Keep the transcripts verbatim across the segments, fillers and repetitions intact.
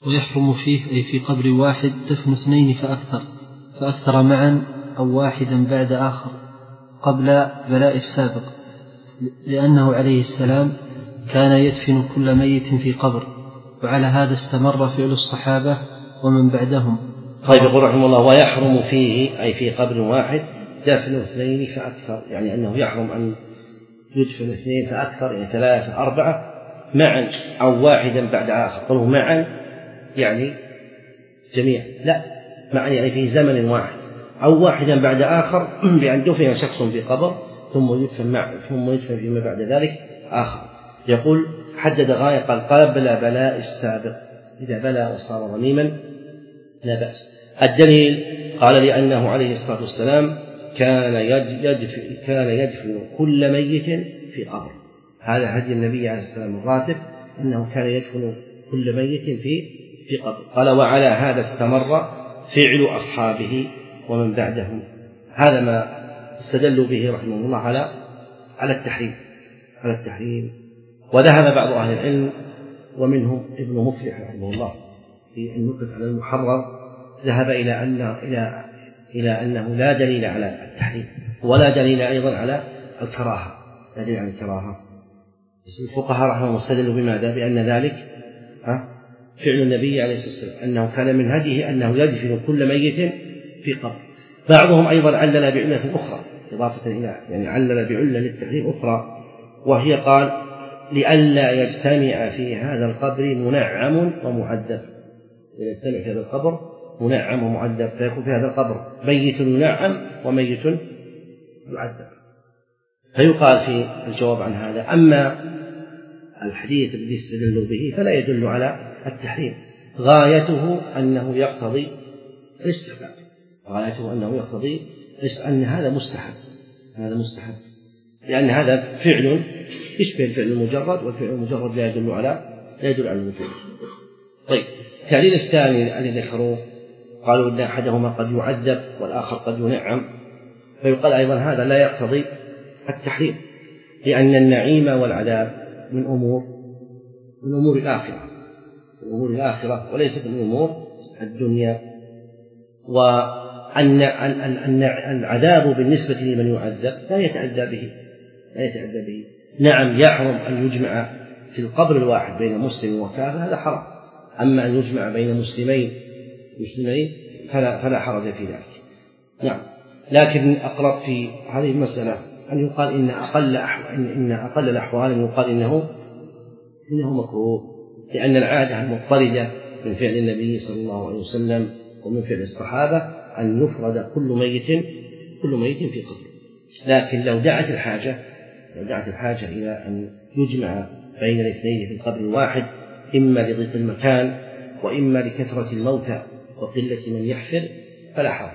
ويحرم فيه أي في قبر واحد دفن اثنين فأكثر فأكثر معا أو واحدا بعد آخر قبل بلاء السابق، لأنه عليه السلام كان يدفن كل ميت في قبر، وعلى هذا استمر فعل الصحابة ومن بعدهم. طيب يقول رحمه الله: ويحرم فيه أي في قبر واحد دفن اثنين فأكثر، يعني أنه يحرم أن يدفن اثنين فأكثر، يعني ثلاثة أربعة معا أو واحدا بعد آخر. قالوا معا يعني جميع، لا، معا يعني في زمن واحد، أو واحدا بعد آخر بأن دفن شخص في قبر ثم يدفن مع ثم يدفن فيما بعد ذلك آخر. يقول حدد غاية، قال قبل بلاء السابق، إذا بلى وصار رميما لا بأس. الدليل قال لأنه عليه الصلاة والسلام كان يدفن, كان يدفن كل ميت في قبر. هذا هدي النبي عليه الصلاة والسلام الراتب، أنه كان يدفن كل ميت في في قبر. قال وعلى هذا استمر فعل أصحابه ومن بعدهم. هذا ما استدلوا به رحمه الله على على التحريم على التحريم وذهب بعض أهل العلم ومنهم ابن مفلح رحمه الله في النكت على المحرر، ذهب إلى أن إلى إلى أنه لا دليل على التحريم ولا دليل أيضا على الكراهة، لا دليل على الكراهة. الفقهاء رحمه الله استدلوا بماذا؟ بأن ذلك فعل النبي عليه الصلاة والسلام، أنه كان من هديه أنه يدفن كل ميت في قبر. بعضهم أيضا علل بعلة أخرى إضافة إلى يعني علل بعلة للتحريم أخرى، وهي قال لئلا يجتمع في هذا القبر منعم ومعذب، يجتمع في هذا القبر منعم ومعذب، فيكون في هذا القبر ميت ينعم وميت يعذب. فيقال في الجواب عن هذا: أما الحديث الذي استدلوا به فلا يدل على التحريم، غايته أنه يقتضي الاستحباب، غايته أنه يقتضي أن هذا مستحب، هذا مستحب، لأن هذا فعل يشبه الفعل المجرد، والفعل المجرد لا يدل على لا يدل على الوجوب. طيب، التعليل الثاني الذي ذكروه قالوا إن أحدهما قد يعذب والآخر قد ينعم، فيقال أيضا هذا لا يقتضي التحريم، لأن النعيم والعذاب من أمور من أمور الآخرة من أمور الآخرة وليست من أمور الدنيا. وأن العذاب بالنسبة لمن يعذب لا يتأذى به لا يتأذى به نعم، يحرم أن يجمع في القبر الواحد بين مسلم وكافر، هذا حرام. أما أن يجمع بين مسلمين مسلمين فلا, فلا حرج في ذلك. نعم، لكن أقرب في هذه المسألة أن يقال إن أقل أحوال إن أقل الأحوال أن يقال إنه إنه مكروه، لأن العادة المضطردة من فعل النبي صلى الله عليه وسلم ومن فعل الصحابة أن يفرد كل ميت كل ميت في قبر. لكن لو دعت الحاجة لو دعت الحاجة إلى أن يجمع بين الاثنين في القبر الواحد، إما لضيق المكان وإما لكثرة الموتى وقلة من يحفر، فلا حرج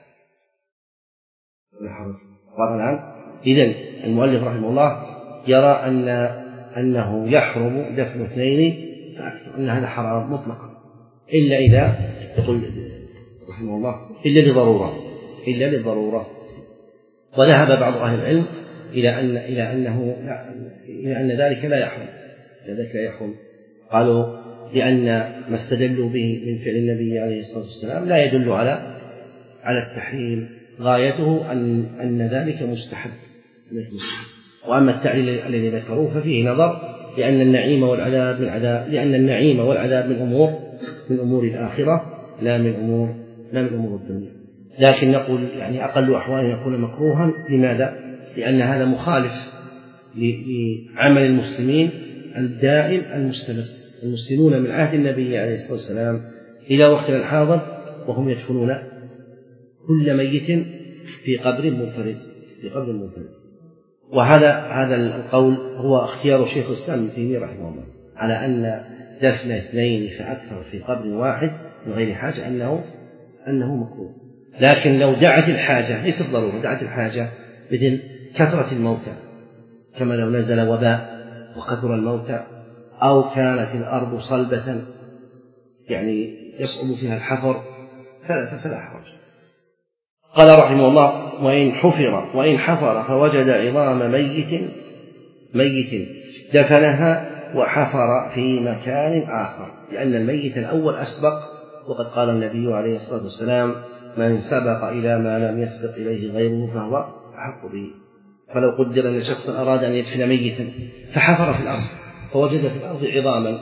فلا حرج واضح الآن. إذن المؤلف رحمه الله يرى أن أنه يحرم دفن اثنين فأكثر، أن هذا حرام مطلقا، إلا إذا يقول رحمه الله إلا لضرورة إلا للضرورة. وذهب بعض أهل العلم إلى أن إلى أنه إلى أن ذلك لا يحرم ذلك لا يحرم قالوا لأن ما استدلوا به من فعل النبي عليه الصلاة والسلام لا يدل على على التحريم، غايته أن أن ذلك مستحب. وأما التعليل الذي ذكروه ففيه نظر، لأن النعيم والعذاب من عذاب لأن النعيم والعذاب من أمور من أمور الآخرة لا من أمور لا من أمور الدنيا. لكن نقول يعني أقل أحوال يكون مكروها. لماذا؟ لأن هذا مخالف لعمل المسلمين الدائم المستمر. المسلمون من عهد النبي عليه الصلاة والسلام إلى وقتنا الحاضر وهم يدفنون كل ميت في قبر منفرد في قبر منفرد. وهذا هذا القول هو اختيار شيخ الإسلام ابن تيمية رحمه الله، على أن دفن اثنين فأكثر في قبر واحد من غير حاجة أنه أنه مكروه. لكن لو دعت الحاجة، ليست ضرورة، دعت الحاجة مثل كثرة الموتى، كما لو نزل وباء وكثر الموتى، أو كانت الأرض صلبة يعني يصعب فيها الحفر، فلا حرج. قال رحمه الله: وإن حفر وإن حفر فوجد عظام ميت ميت دفنها وحفر في مكان آخر، لأن الميت الأول أسبق، وقد قال النبي عليه الصلاة والسلام: من سبق إلى ما لم يسبق إليه غيره فهو أحق به. فلو قدر أن شخصا أراد أن يدفن ميتا فحفر في الأرض فوجد في الأرض عظاما،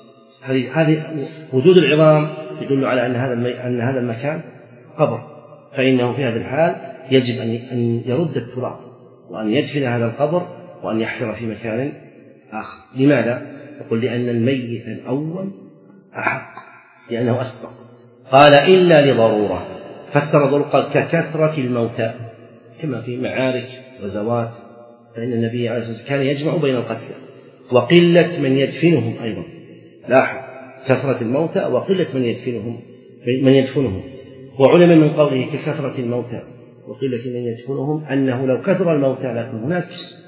هذه وجود العظام يدل على أن هذا أن هذا المكان قبر، فإنه في هذه الحال يجب أن يرد التراب وأن يدفن هذا القبر وأن يحفر في مكان آخر. لماذا؟ يقول: لأن الميت الأول أحق، لأنه أسبق. قال: إلا لضرورة. فسر ضرورة قال: ككثرة الموتى، كما في معارك وزوات، فإن النبي عليه الصلاة والسلام كان يجمع بين القتلى، وقلة من يدفنهم أيضا. لاحظ كثرة الموتى وقلة من يدفنهم من يدفنهم وعلم من قوله ككثرة الموتى وقلة من يدفنهم أنه لو كثر الموتى لكن هناك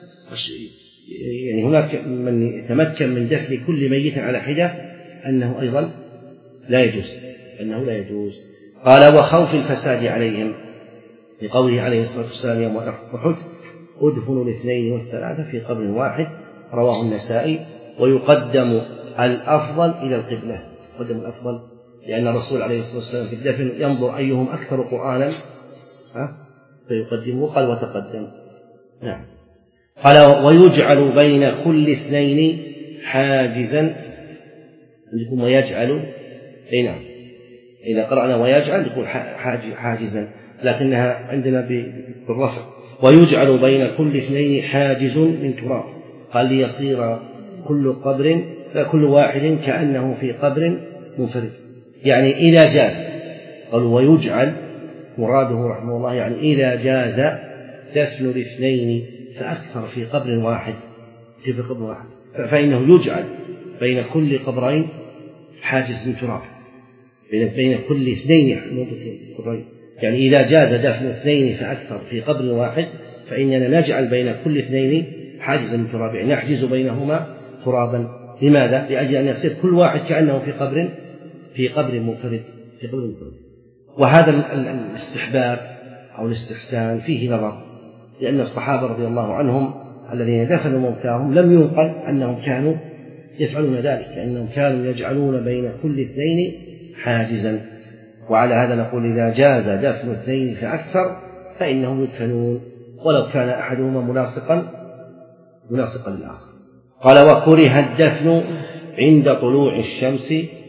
يعني هناك من يتمكن من دفن كل ميت على حدة، أنه أيضا لا يجوز أنه لا يجوز. قال: وخوف الفساد عليهم، لقوله عليه الصلاة والسلام يوم أحد: أدفنوا الاثنين والثلاثة في قبر واحد، رواه النسائي. ويقدم الأفضل إلى القبلة، يقدم الأفضل لأن الرسول عليه الصلاة والسلام في الدفن ينظر أيهم أكثر قرآنا فيقدمه. قال: وتقدم. نعم. قال: ويجعل بين كل اثنين حاجزا، عندكم ويجعل، أي نعم، إذا قرأنا ويجعل يقول حاجزا، لكنها عندنا بالرفع. ويجعل بين كل اثنين حاجز من تراب، قال: ليصير كل قبر كل واحد كأنه في قبر منفرد، يعني إذا جاز. قال: ويجعل مراده رحمه الله يعني إذا جاز دفن الاثنين فأكثر في قبر واحد في قبر واحد فإنه يجعل بين كل قبرين حاجز من تراب، بين بين كل اثنين قبرين، يعني إذا جاز دفن اثنين فأكثر في قبر واحد فإننا نجعل بين كل اثنين حاجزا من تراب، يعني نحجز بينهما ترابا. لماذا؟ لأجل أن يصير كل واحد كأنه في قبر في قبر منفرد في قبر منفرد. وهذا الاستحباب أو الاستحسان فيه نظر، لأن الصحابة رضي الله عنهم الذين دفنوا موتاهم لم ينقل أنهم كانوا يفعلون ذلك، لأنهم كانوا يجعلون بين كل اثنين حاجزا. وعلى هذا نقول: إذا جاز دفن اثنين فأكثر فإنهم يدفنون ولو كان أحدهما ملاصقا ملاصقا للآخر. قال: وكره الدفن عند طلوع الشمس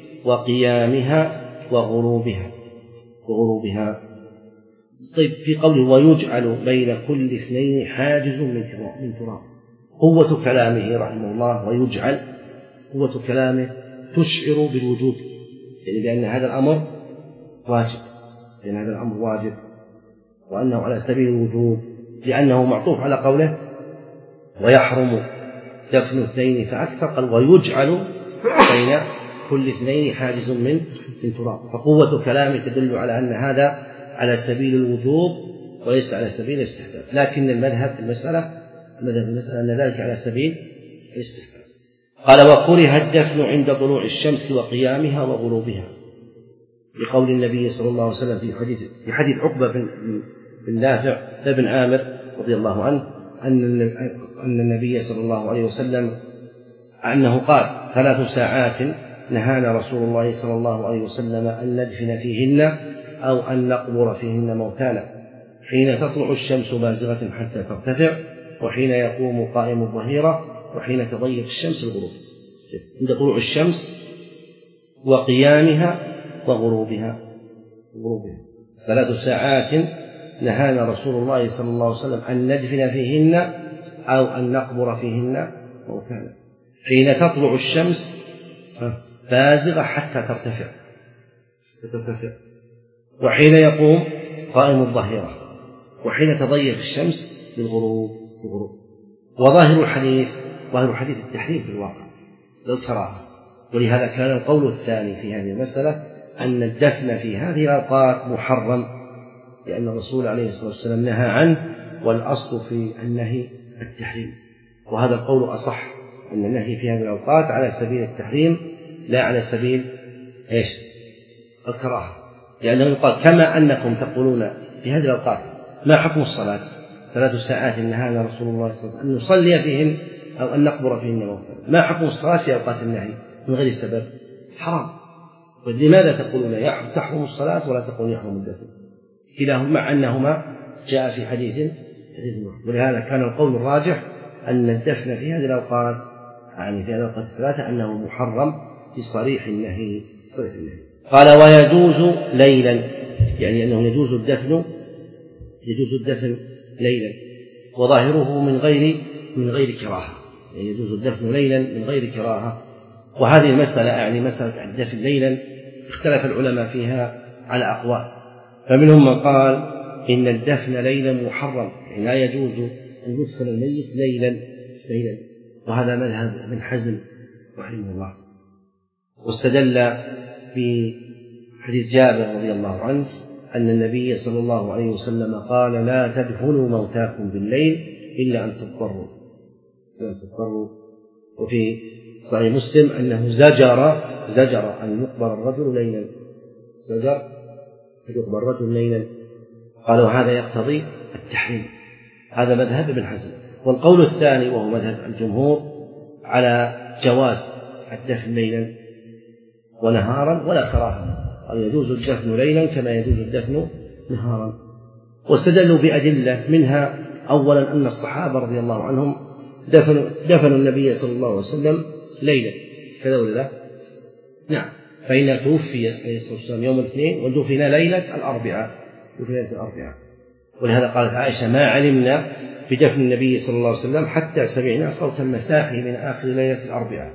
وقيامها وغروبها وغروبها طيب، في قوله: ويجعل بين كل اثنين حاجز من تراب، قوة كلامه رحمه الله ويجعل، قوة كلامه تشعر بالوجوب، يعني بأن هذا الأمر واجب، لأن هذا الأمر واجب وأنه على سبيل الوجوب، لأنه معطوف على قوله: ويحرم دفن اثنين فأكثر. قال: ويجعل بين كل اثنين حاجز من من تراب، فقوة كلامه تدل على أن هذا على سبيل الوجوب وليس على سبيل الاستحباب، لكن المذهب في المسألة المذهب في المسألة أن ذلك على سبيل الاستحباب. قال: وكره الدفن عند طلوع الشمس وقيامها وغروبها، لقول النبي صلى الله عليه وسلم في حديث في حديث عقبة بن نافع بن عامر رضي الله عنه أن أن النبي صلى الله عليه وسلم أنه قال: ثلاث ساعات نهانا رسول الله صلى الله عليه وسلم أن ندفن فيهن أو أن نقبر فيهن موتانا، حين تطلع الشمس بازغة حتى ترتفع، وحين يقوم قائم الظهيرة، وحين تضيق الشمس الغروب. عند طلوع الشمس وقيامها وغروبها غروبها ثلاث ساعات نهانا رسول الله صلى الله عليه وسلم أن ندفن فيهن أو أن نقبر فيهن موتانا، حين تطلع الشمس بازغة حتى ترتفع ترتفع وحين يقوم قائم الظهيرة، وحين تضيق الشمس للغروب الغروب. وظاهر الحديث ظاهر الحديث التحريم في الواقع للكراهة، ولهذا كان القول الثاني في هذه المسألة أن الدفن في هذه الأوقات محرم، لأن الرسول عليه الصلاة والسلام نهى عنه، والأصل في النهي التحريم، وهذا القول أصح، أن النهي في هذه الأوقات على سبيل التحريم لا على سبيل إيش؟ الكراهة، لأنه يقال: كما أنكم تقولون في هذه الأوقات ما حكم الصلاة ثلاث ساعات نهانا رسول الله صلى الله عليه وسلم أن نصلي فيهن أو أن نقبر فيهن موتانا. ما حكم الصلاة في أوقات النهي من غير سبب؟ حرام. ولماذا تقولون تحرم الصلاة ولا تقولون يحرم الدفن؟ كلاهما مع أنهما جاء في حديث حديث واحد. ولهذا كان القول الراجح أن الدفن في هذه الأوقات يعني في هذه الأوقات الثلاثة أنه محرم في صريح النهي. صريح النهي. قال ويجوز ليلا، يعني أنه يجوز الدفن يجوز الدفن ليلا، وظاهره من غير من غير كراهة، يعني يجوز الدفن ليلا من غير كراهة. وهذه المسألة يعني مسألة الدفن ليلا اختلف العلماء فيها على أقوال، فمنهم من قال إن الدفن ليلا محرم، يعني لا يجوز أن يدفن الميت ليلا ليلا، وهذا مذهب ابن حزم رحمه الله. واستدل بحديث جابر رضي الله عنه أن النبي صلى الله عليه وسلم قال لا تدفنوا موتاكم بالليل إلا أن تضطروا إلا أن تضطروا. وفي صحيح مسلم أنه زجر زجر أن يقبر الرجل ليلا، زجر أن يقبر الرجل ليلا. قالوا هذا يقتضي التحريم. هذا مذهب ابن حزم. والقول الثاني وهو مذهب الجمهور على جواز الدفن ليلا ونهارا ولا كراهة، أو يجوز الدفن ليلا كما يجوز الدفن نهارا. واستدلوا بأدلة منها أولا أن الصحابة رضي الله عنهم دفنوا, دفنوا النبي صلى الله عليه وسلم ليلا كذا ولا لا؟ نعم، فإن توفي عليه الصلاة والسلام يوم الاثنين ودفن ليلة الأربعاء دفن ليلة الأربعاء. ولهذا قالت عائشة ما علمنا بدفن النبي صلى الله عليه وسلم حتى سمعنا صوت المساحي من آخر ليلة الأربعاء.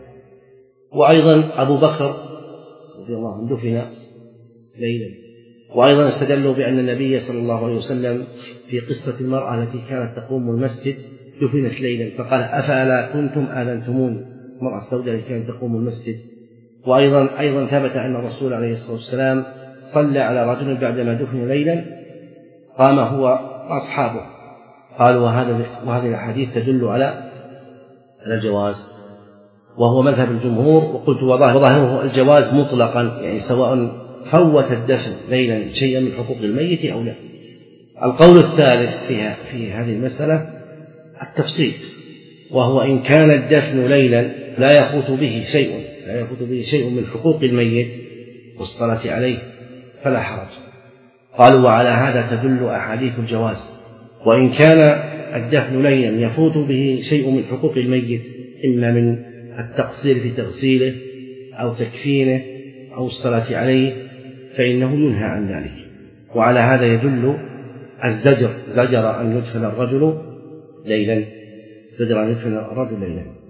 وأيضا أبو بكر رضي الله عنه دفن ليلا. وأيضا استدلوا بأن النبي صلى الله عليه وسلم في قصة المرأة التي كانت تقوم المسجد دفنت ليلا، فقال أفلا كنتم آذنتموني، المرأة السوداء التي كانت تقوم المسجد. وأيضا أيضا ثبت أن الرسول عليه الصلاة والسلام صلى على رجل بعدما دفن ليلا قام هو وأصحابه. قالوا وهذا وهذه الأحاديث تدل على الجواز، وهو مذهب الجمهور. وقلت وظاهره الجواز مطلقا، يعني سواء فوت الدفن ليلا شيئا من حقوق الميت أو لا. القول الثالث فيها في هذه المسألة التفصيل، وهو إن كان الدفن ليلا لا يفوت به شيء لا يفوت به شيء من حقوق الميت والصلاة عليه فلا حرج. قالوا وعلى هذا تدل أحاديث الجواز. وإن كان الدفن ليلا يفوت به شيء من حقوق الميت إما من التقصير في تغسيله أو تكفينه أو الصلاة عليه فإنه ينهى عن ذلك. وعلى هذا يدل الزجر زجر أن يدفن الرجل ليلا زجر أن يدفن الرجل ليلا.